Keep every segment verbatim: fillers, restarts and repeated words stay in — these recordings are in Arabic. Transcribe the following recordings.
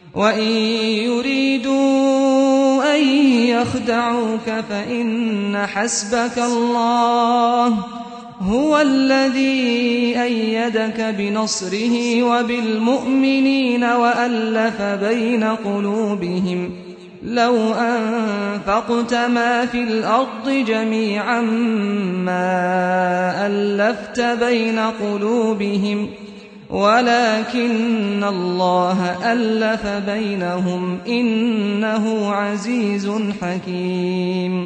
وإن يريدوا أن يخدعوك فإن حسبك الله هو الذي أيدك بنصره وبالمؤمنين وألف بين قلوبهم لو أنفقت ما في الأرض جميعا ما ألفت بين قلوبهم ولكن الله ألف بينهم إنه عزيز حكيم.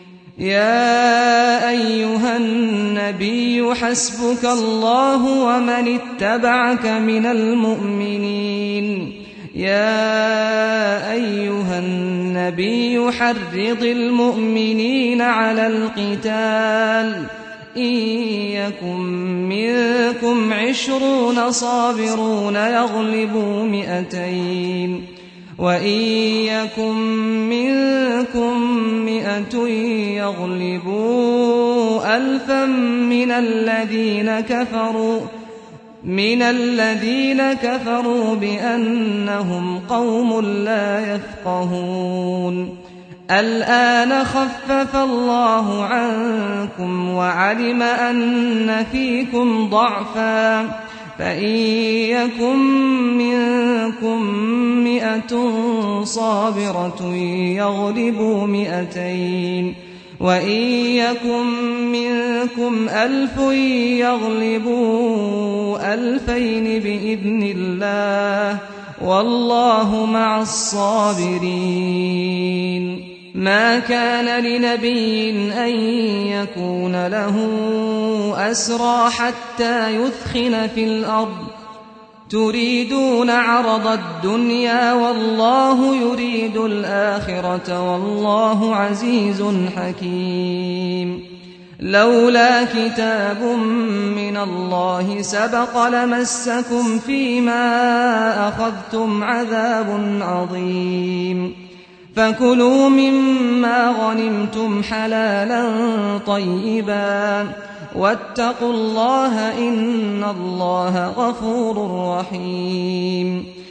يا أيها النبي حسبك الله ومن اتبعك من المؤمنين. يا أيها النبي حرض المؤمنين على القتال إن يكن منكم عشرون صابرون يغلبوا مئتين وإن يكن منكم مئة يغلبوا ألفا من الذين كفروا من الذين كفروا بأنهم قوم لا يفقهون. الآن خفف الله عنكم وعلم أن فيكم ضعفا فإن يكن منكم مئة صابرة يغلبوا مئتين وإن يكن منكم ألف يغلبوا ألفين بإذن الله والله مع الصابرين. ما كان لنبي أن يكون له أسرى حتى يثخن في الأرض تريدون عرض الدنيا والله يريد الآخرة والله عزيز حكيم. لولا كتاب من الله سبق لمسكم فيما أخذتم عذاب عظيم. فكلوا مما غنمتم حلالا طيبا واتقوا الله إن الله غفور رحيم.